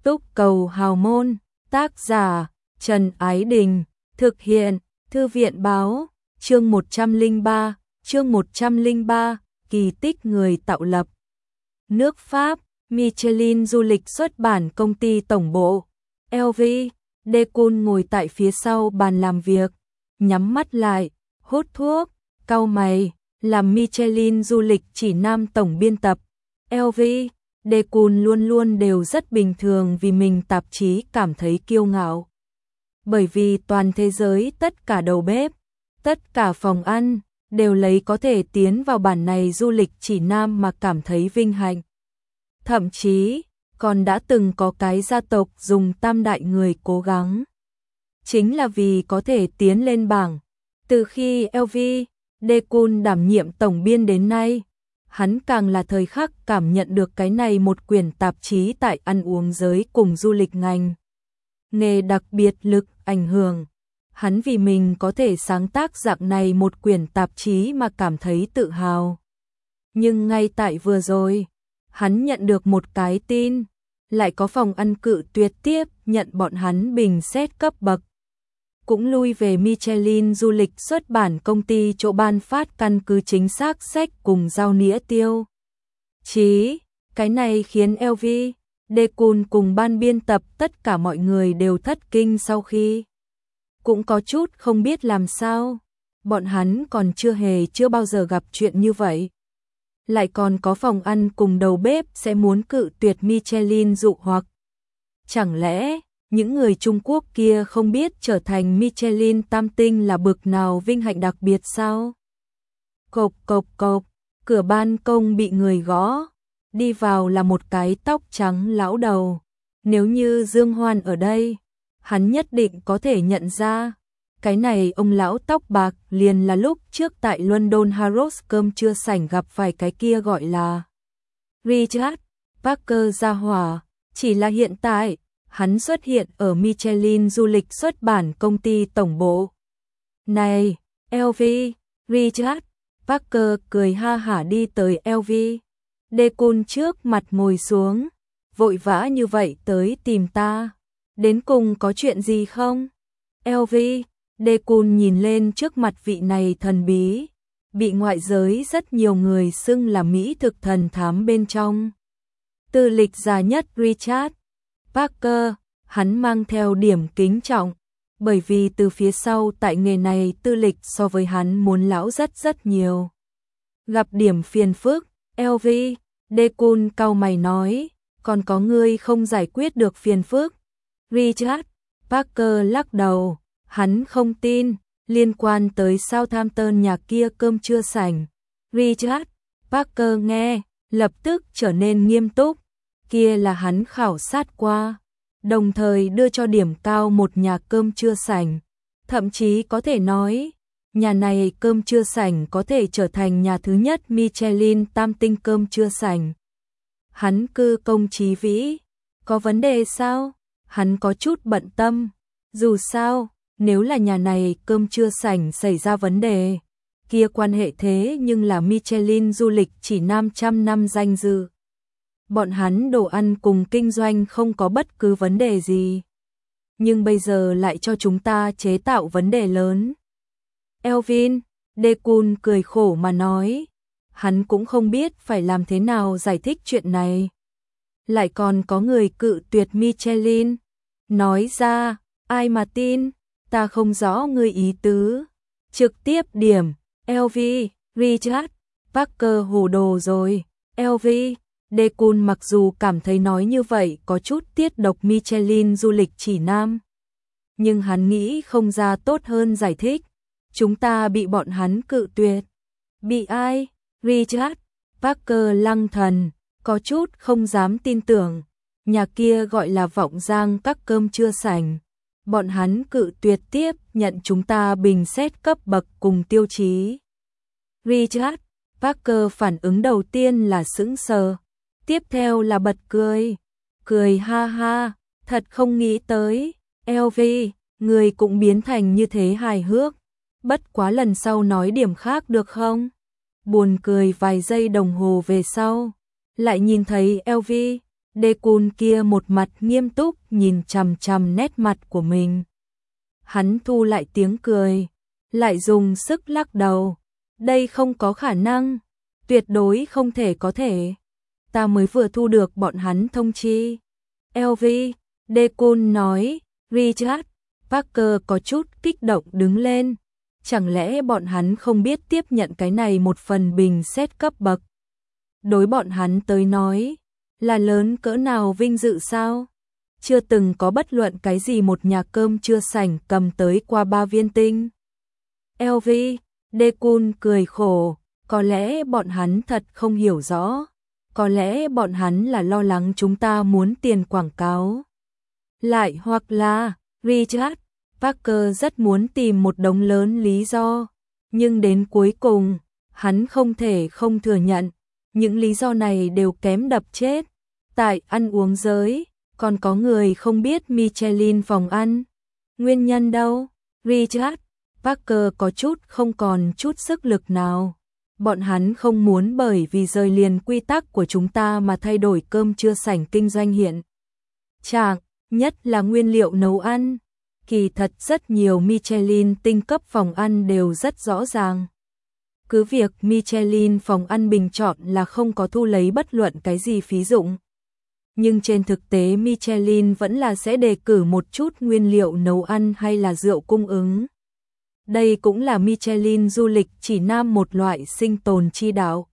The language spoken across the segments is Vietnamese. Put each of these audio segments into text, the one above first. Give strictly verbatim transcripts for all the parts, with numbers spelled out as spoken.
Túc Cầu Hào Môn, tác giả Trần Ái Đình, thực hiện Thư viện Báo, chương một trăm lẻ ba, chương một trăm lẻ ba, kỳ tích người tạo lập. Nước Pháp, Michelin du lịch xuất bản công ty tổng bộ, lờ vê, Decun ngồi tại phía sau bàn làm việc, nhắm mắt lại, hút thuốc, cau mày, làm Michelin du lịch chỉ nam tổng biên tập, lờ vê, Decun luôn luôn đều rất bình thường vì mình tạp chí cảm thấy kiêu ngạo. Bởi vì toàn thế giới tất cả đầu bếp, tất cả phòng ăn, đều lấy có thể tiến vào bản này du lịch chỉ nam mà cảm thấy vinh hạnh. Thậm chí, còn đã từng có cái gia tộc dùng tam đại người cố gắng. Chính là vì có thể tiến lên bảng. Từ khi lờ vê, Decun đảm nhiệm tổng biên đến nay, hắn càng là thời khắc cảm nhận được cái này một quyển tạp chí tại ăn uống giới cùng du lịch ngành. Nghề đặc biệt lực ảnh hưởng. Hắn vì mình có thể sáng tác dạng này một quyển tạp chí mà cảm thấy tự hào. Nhưng ngay tại vừa rồi, hắn nhận được một cái tin, lại có phòng ăn cự tuyệt tiếp nhận bọn hắn bình xét cấp bậc. Cũng lui về Michelin du lịch xuất bản công ty chỗ ban phát căn cứ chính xác sách cùng giao nĩa tiêu chí. Cái này khiến lờ vê, Decun cùng ban biên tập tất cả mọi người đều thất kinh sau khi. Cũng có chút không biết làm sao, bọn hắn còn chưa hề chưa bao giờ gặp chuyện như vậy. Lại còn có phòng ăn cùng đầu bếp sẽ muốn cự tuyệt Michelin dụ hoặc. Chẳng lẽ, những người Trung Quốc kia không biết trở thành Michelin tam tinh là bực nào vinh hạnh đặc biệt sao? Cộp cộp cộp, cửa ban công bị người gõ, đi vào là một cái tóc trắng lão đầu. Nếu như Dương Hoan ở đây, hắn nhất định có thể nhận ra. Cái này ông lão tóc bạc liền là lúc trước tại London Harrods cơm trưa sảnh gặp phải cái kia gọi là Richard Parker gia hỏa. Chỉ là hiện tại, hắn xuất hiện ở Michelin du lịch xuất bản công ty tổng bộ. Này, lờ vê, Richard Parker cười ha hả đi tới lờ vê. Decun trước mặt ngồi xuống, vội vã như vậy tới tìm ta. Đến cùng có chuyện gì không? lờ vê, Decun nhìn lên trước mặt vị này thần bí, bị ngoại giới rất nhiều người xưng là Mỹ thực thần thám bên trong. Tư lịch già nhất Richard Parker, hắn mang theo điểm kính trọng, bởi vì từ phía sau tại nghề này tư lịch so với hắn muốn lão rất rất nhiều. Gặp điểm phiền phức, lờ vê, Decun cau mày nói, còn có người không giải quyết được phiền phức. Richard Parker lắc đầu, hắn không tin, liên quan tới Southampton nhà kia cơm trưa sảnh. Richard Parker nghe, lập tức trở nên nghiêm túc, kia là hắn khảo sát qua, đồng thời đưa cho điểm cao một nhà cơm trưa sảnh. Thậm chí có thể nói, nhà này cơm trưa sảnh có thể trở thành nhà thứ nhất Michelin tam tinh cơm trưa sảnh. Hắn cư công trí vĩ, có vấn đề sao? Hắn có chút bận tâm, dù sao, nếu là nhà này cơm trưa sảnh xảy ra vấn đề, kia quan hệ thế nhưng là Michelin du lịch chỉ năm trăm năm danh dự. Bọn hắn đồ ăn cùng kinh doanh không có bất cứ vấn đề gì. Nhưng bây giờ lại cho chúng ta chế tạo vấn đề lớn. Elvin, Decun cười khổ mà nói, hắn cũng không biết phải làm thế nào giải thích chuyện này. Lại còn có người cự tuyệt Michelin. Nói ra, ai mà tin, ta không rõ người ý tứ. Trực tiếp điểm, lờ vê, Richard Parker hồ đồ rồi. lờ vê, Decun mặc dù cảm thấy nói như vậy có chút tiết độc Michelin du lịch chỉ nam. Nhưng hắn nghĩ không ra tốt hơn giải thích. Chúng ta bị bọn hắn cự tuyệt. Bị ai? Richard Parker lăng thần, có chút không dám tin tưởng. Nhà kia gọi là Vọng Giang các cơm trưa sảnh. Bọn hắn cự tuyệt tiếp nhận chúng ta bình xét cấp bậc cùng tiêu chí. Richard Parker phản ứng đầu tiên là sững sờ, tiếp theo là bật cười. Cười ha ha, thật không nghĩ tới, lờ vê, người cũng biến thành như thế hài hước. Bất quá lần sau nói điểm khác được không? Buồn cười vài giây đồng hồ về sau, lại nhìn thấy lờ vê, Dae-kun kia một mặt nghiêm túc nhìn chằm chằm nét mặt của mình. Hắn thu lại tiếng cười, lại dùng sức lắc đầu. Đây không có khả năng, tuyệt đối không thể có thể. Ta mới vừa thu được bọn hắn thông chi. lờ vê, Dae-kun nói, Richard, Parker có chút kích động đứng lên. Chẳng lẽ bọn hắn không biết tiếp nhận cái này một phần bình xét cấp bậc? Đối bọn hắn tới nói, là lớn cỡ nào vinh dự sao? Chưa từng có bất luận cái gì một nhà cơm chưa sành cầm tới qua ba viên tinh. lờ vê, Dae-kun cười khổ, có lẽ bọn hắn thật không hiểu rõ. Có lẽ bọn hắn là lo lắng chúng ta muốn tiền quảng cáo. Lại hoặc là, Richard, Parker rất muốn tìm một đống lớn lý do. Nhưng đến cuối cùng, hắn không thể không thừa nhận. Những lý do này đều kém đập chết. Tại ăn uống giới, còn có người không biết Michelin phòng ăn. Nguyên nhân đâu? Richard, Parker có chút không còn chút sức lực nào. Bọn hắn không muốn bởi vì rời liền quy tắc của chúng ta mà thay đổi cơm trưa sảnh kinh doanh hiện trạng, nhất là nguyên liệu nấu ăn. Kỳ thật rất nhiều Michelin tinh cấp phòng ăn đều rất rõ ràng. Cứ việc Michelin phòng ăn bình chọn là không có thu lấy bất luận cái gì phí dụng. Nhưng trên thực tế Michelin vẫn là sẽ đề cử một chút nguyên liệu nấu ăn hay là rượu cung ứng. Đây cũng là Michelin du lịch chỉ nam một loại sinh tồn chi đạo.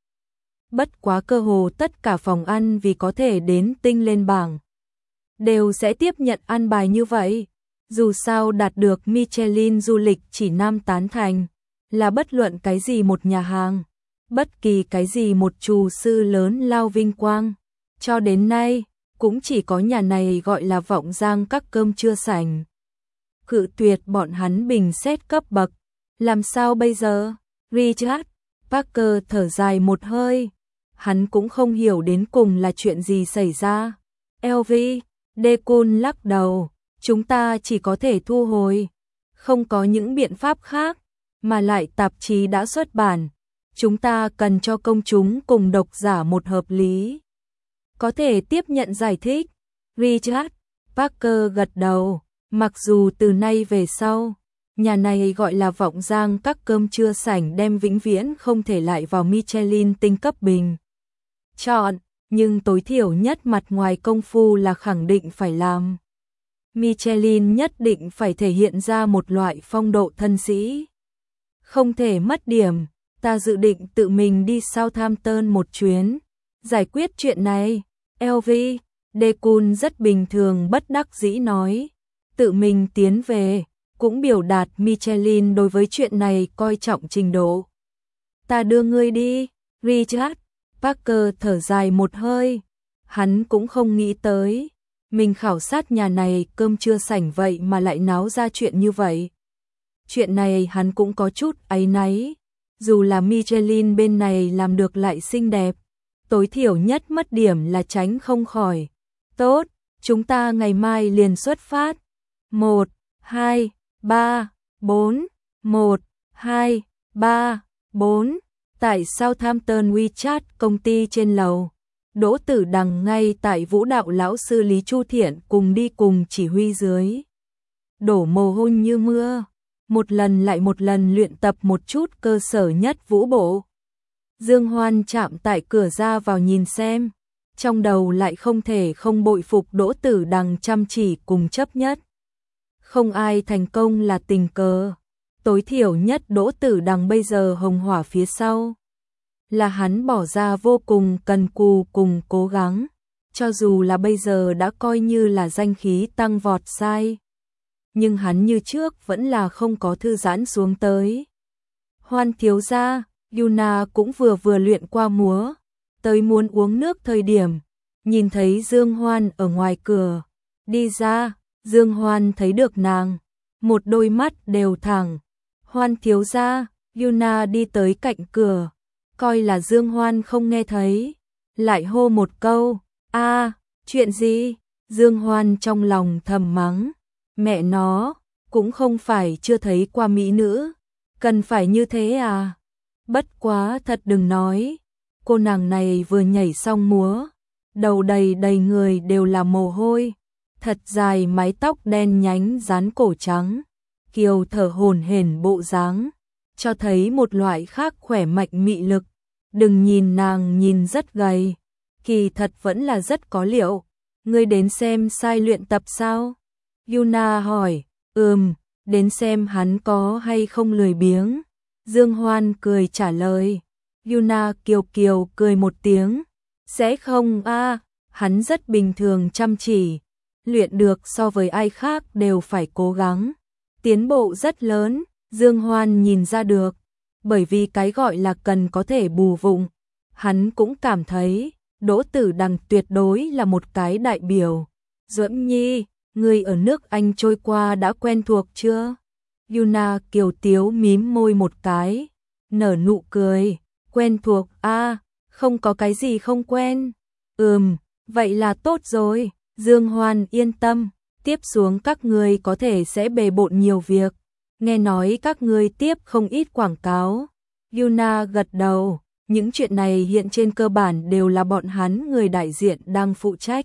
Bất quá cơ hồ tất cả phòng ăn vì có thể đến tinh lên bảng, đều sẽ tiếp nhận ăn bài như vậy. Dù sao đạt được Michelin du lịch chỉ nam tán thành, là bất luận cái gì một nhà hàng, bất kỳ cái gì một厨sư lớn lao vinh quang. Cho đến nay, cũng chỉ có nhà này gọi là Vọng Giang các cơm trưa sảnh. Cự tuyệt bọn hắn bình xét cấp bậc. Làm sao bây giờ? Richard, Parker thở dài một hơi. Hắn cũng không hiểu đến cùng là chuyện gì xảy ra. lờ vê, Dae-kun lắc đầu. Chúng ta chỉ có thể thu hồi. Không có những biện pháp khác. Mà lại tạp chí đã xuất bản. Chúng ta cần cho công chúng cùng độc giả một hợp lý. Có thể tiếp nhận giải thích. Richard, Parker gật đầu. Mặc dù từ nay về sau, nhà này gọi là Vọng Giang các cơm trưa sảnh đem vĩnh viễn không thể lại vào Michelin tinh cấp bình chọn, nhưng tối thiểu nhất mặt ngoài công phu là khẳng định phải làm. Michelin nhất định phải thể hiện ra một loại phong độ thân sĩ. Không thể mất điểm, ta dự định tự mình đi Southampton một chuyến, giải quyết chuyện này. lờ vê, Dae-kun rất bình thường bất đắc dĩ nói. Tự mình tiến về, cũng biểu đạt Michelin đối với chuyện này coi trọng trình độ. Ta đưa ngươi đi, Richard. Parker thở dài một hơi. Hắn cũng không nghĩ tới, mình khảo sát nhà này cơm trưa sảnh vậy mà lại náo ra chuyện như vậy. Chuyện này hắn cũng có chút áy náy. Dù là Michelin bên này làm được lại xinh đẹp, tối thiểu nhất mất điểm là tránh không khỏi. Tốt, chúng ta ngày mai liền xuất phát. một, hai, ba, bốn, một, hai, ba, bốn. Tại Southampton WeChat công ty trên lầu, Đỗ Tử Đằng ngay tại vũ đạo lão sư Lý Chu Thiện cùng đi cùng chỉ huy dưới. Đổ mồ hôi như mưa, một lần lại một lần luyện tập một chút cơ sở nhất vũ bộ. Dương Hoan chạm tại cửa ra vào nhìn xem, trong đầu lại không thể không bội phục Đỗ Tử Đằng chăm chỉ cùng chấp nhất. Không ai thành công là tình cờ. Tối thiểu nhất Đỗ Tử Đằng bây giờ hồng hỏa phía sau. Là hắn bỏ ra vô cùng cần cù cùng cố gắng. Cho dù là bây giờ đã coi như là danh khí tăng vọt sai. Nhưng hắn như trước vẫn là không có thư giãn xuống tới. Hoan thiếu gia, Yuna cũng vừa vừa luyện qua múa. Tới muốn uống nước thời điểm. Nhìn thấy Dương Hoan ở ngoài cửa. Đi ra. Dương Hoan thấy được nàng, một đôi mắt đều thẳng. Hoan thiếu gia, Yuna đi tới cạnh cửa, coi là Dương Hoan không nghe thấy, lại hô một câu, a, chuyện gì? Dương Hoan trong lòng thầm mắng, mẹ nó, cũng không phải chưa thấy qua mỹ nữ, cần phải như thế à? Bất quá thật đừng nói, cô nàng này vừa nhảy xong múa, đầu đầy đầy người đều là mồ hôi, thật dài mái tóc đen nhánh dán cổ trắng, kiều thở hổn hển bộ dáng, cho thấy một loại khác khỏe mạnh mị lực. Đừng nhìn nàng nhìn rất gầy, kỳ thật vẫn là rất có liệu. Ngươi đến xem sai luyện tập sao? Yuna hỏi. Ừm, đến xem hắn có hay không lười biếng. Dương Hoan cười trả lời. Yuna kiều kiều cười một tiếng. Sẽ không a, à, hắn rất bình thường chăm chỉ, luyện được so với ai khác đều phải cố gắng. Tiến bộ rất lớn, Dương Hoan nhìn ra được, bởi vì cái gọi là cần có thể bù vụng. Hắn cũng cảm thấy Đỗ Tử Đằng tuyệt đối là một cái đại biểu. Duẫn Nhi, người ở nước Anh trôi qua đã quen thuộc chưa? Yuna kiều tiếu mím môi một cái, nở nụ cười. Quen thuộc a, à, không có cái gì không quen. Ừm, vậy là tốt rồi. Dương Hoan yên tâm, tiếp xuống các ngươi có thể sẽ bề bộn nhiều việc. Nghe nói các ngươi tiếp không ít quảng cáo. Yuna gật đầu, những chuyện này hiện trên cơ bản đều là bọn hắn người đại diện đang phụ trách.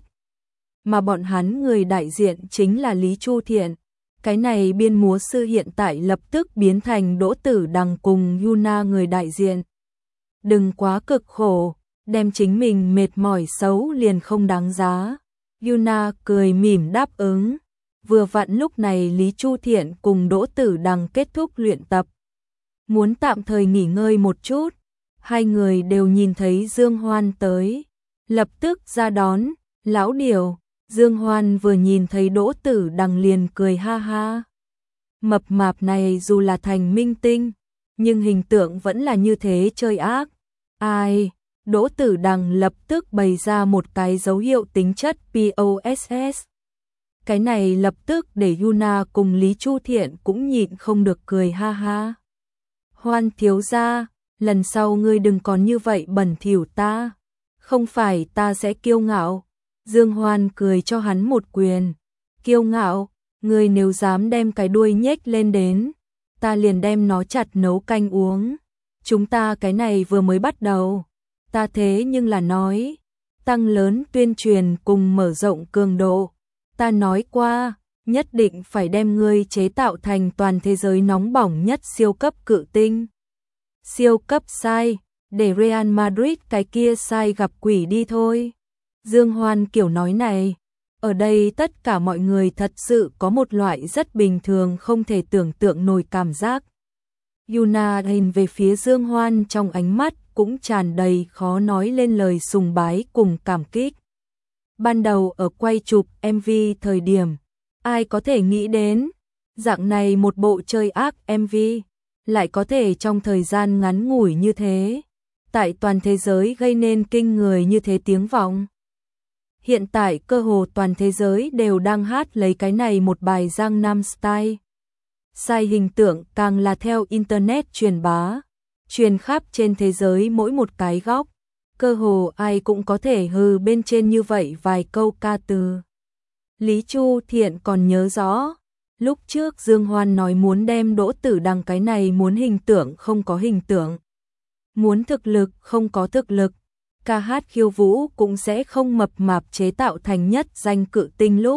Mà bọn hắn người đại diện chính là Lý Chu Thiện. Cái này biên múa sư hiện tại lập tức biến thành Đỗ Tử Đằng cùng Yuna người đại diện. Đừng quá cực khổ, đem chính mình mệt mỏi xấu liền không đáng giá. Yuna cười mỉm đáp ứng. Vừa vặn lúc này Lý Chu Thiện cùng Đỗ Tử Đằng kết thúc luyện tập. Muốn tạm thời nghỉ ngơi một chút. Hai người đều nhìn thấy Dương Hoan tới. Lập tức ra đón. Lão Điều. Dương Hoan vừa nhìn thấy Đỗ Tử Đằng liền cười ha ha. Mập mạp này dù là thành minh tinh, nhưng hình tượng vẫn là như thế chơi ác. Ai? Đỗ Tử Đằng lập tức bày ra một cái dấu hiệu tính chất pê ô ét ét. Cái này lập tức để Yuna cùng Lý Chu Thiện cũng nhịn không được cười ha ha. Hoan thiếu gia, lần sau ngươi đừng còn như vậy bẩn thỉu ta. Không phải ta sẽ kiêu ngạo. Dương Hoan cười cho hắn một quyền. Kiêu ngạo, ngươi nếu dám đem cái đuôi nhếch lên đến, ta liền đem nó chặt nấu canh uống. Chúng ta cái này vừa mới bắt đầu. Ta thế nhưng là nói, tăng lớn tuyên truyền cùng mở rộng cường độ. Ta nói qua, nhất định phải đem ngươi chế tạo thành toàn thế giới nóng bỏng nhất siêu cấp cự tinh. Siêu cấp sai, để Real Madrid cái kia sai gặp quỷ đi thôi. Dương Hoan kiểu nói này, ở đây tất cả mọi người thật sự có một loại rất bình thường không thể tưởng tượng nổi cảm giác. Yuna nhìn về phía Dương Hoan trong ánh mắt cũng tràn đầy khó nói lên lời sùng bái cùng cảm kích. Ban đầu ở quay chụp em vê thời điểm, ai có thể nghĩ đến, dạng này một bộ chơi ác em vê, lại có thể trong thời gian ngắn ngủi như thế, tại toàn thế giới gây nên kinh người như thế tiếng vọng. Hiện tại cơ hồ toàn thế giới đều đang hát lấy cái này một bài Gangnam Style. Sai hình tượng càng là theo Internet truyền bá, truyền khắp trên thế giới mỗi một cái góc. Cơ hồ ai cũng có thể hừ bên trên như vậy vài câu ca từ. Lý Chu Thiện còn nhớ rõ, lúc trước Dương Hoan nói muốn đem Đỗ Tử Đằng cái này muốn hình tượng không có hình tượng, muốn thực lực không có thực lực, ca hát khiêu vũ cũng sẽ không mập mạp chế tạo thành nhất danh cự tinh lúc.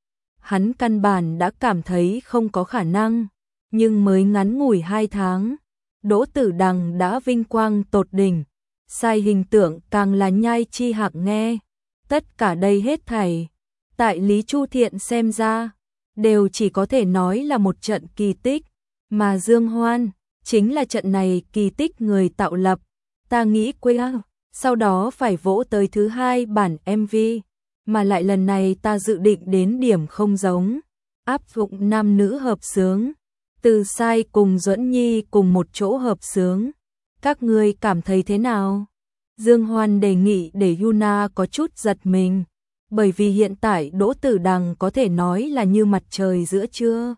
Hắn căn bản đã cảm thấy không có khả năng, nhưng mới ngắn ngủi hai tháng, Đỗ Tử Đằng đã vinh quang tột đỉnh. Sai hình tượng càng là nhai chi hạng nghe. Tất cả đây hết thảy, tại Lý Chu Thiện xem ra, đều chỉ có thể nói là một trận kỳ tích. Mà Dương Hoan, chính là trận này kỳ tích người tạo lập. Ta nghĩ quê sau đó phải vỗ tới thứ hai bản em vê. Mà lại lần này ta dự định đến điểm không giống. Áp dụng nam nữ hợp xướng. Từ Sai cùng Duẫn Nhi cùng một chỗ hợp xướng. Các ngươi cảm thấy thế nào? Dương Hoan đề nghị để Yuna có chút giật mình, bởi vì hiện tại Đỗ Tử Đằng có thể nói là như mặt trời giữa trưa.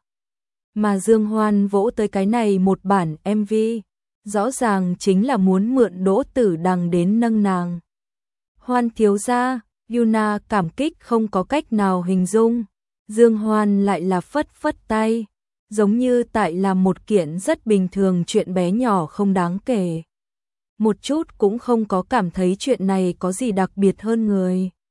Mà Dương Hoan vỗ tới cái này một bản em vê, rõ ràng chính là muốn mượn Đỗ Tử Đằng đến nâng nàng. Hoan thiếu gia, Yuna cảm kích không có cách nào hình dung. Dương Hoan lại là phất phất tay, giống như tại làm một kiện rất bình thường chuyện bé nhỏ không đáng kể. Một chút cũng không có cảm thấy chuyện này có gì đặc biệt hơn người.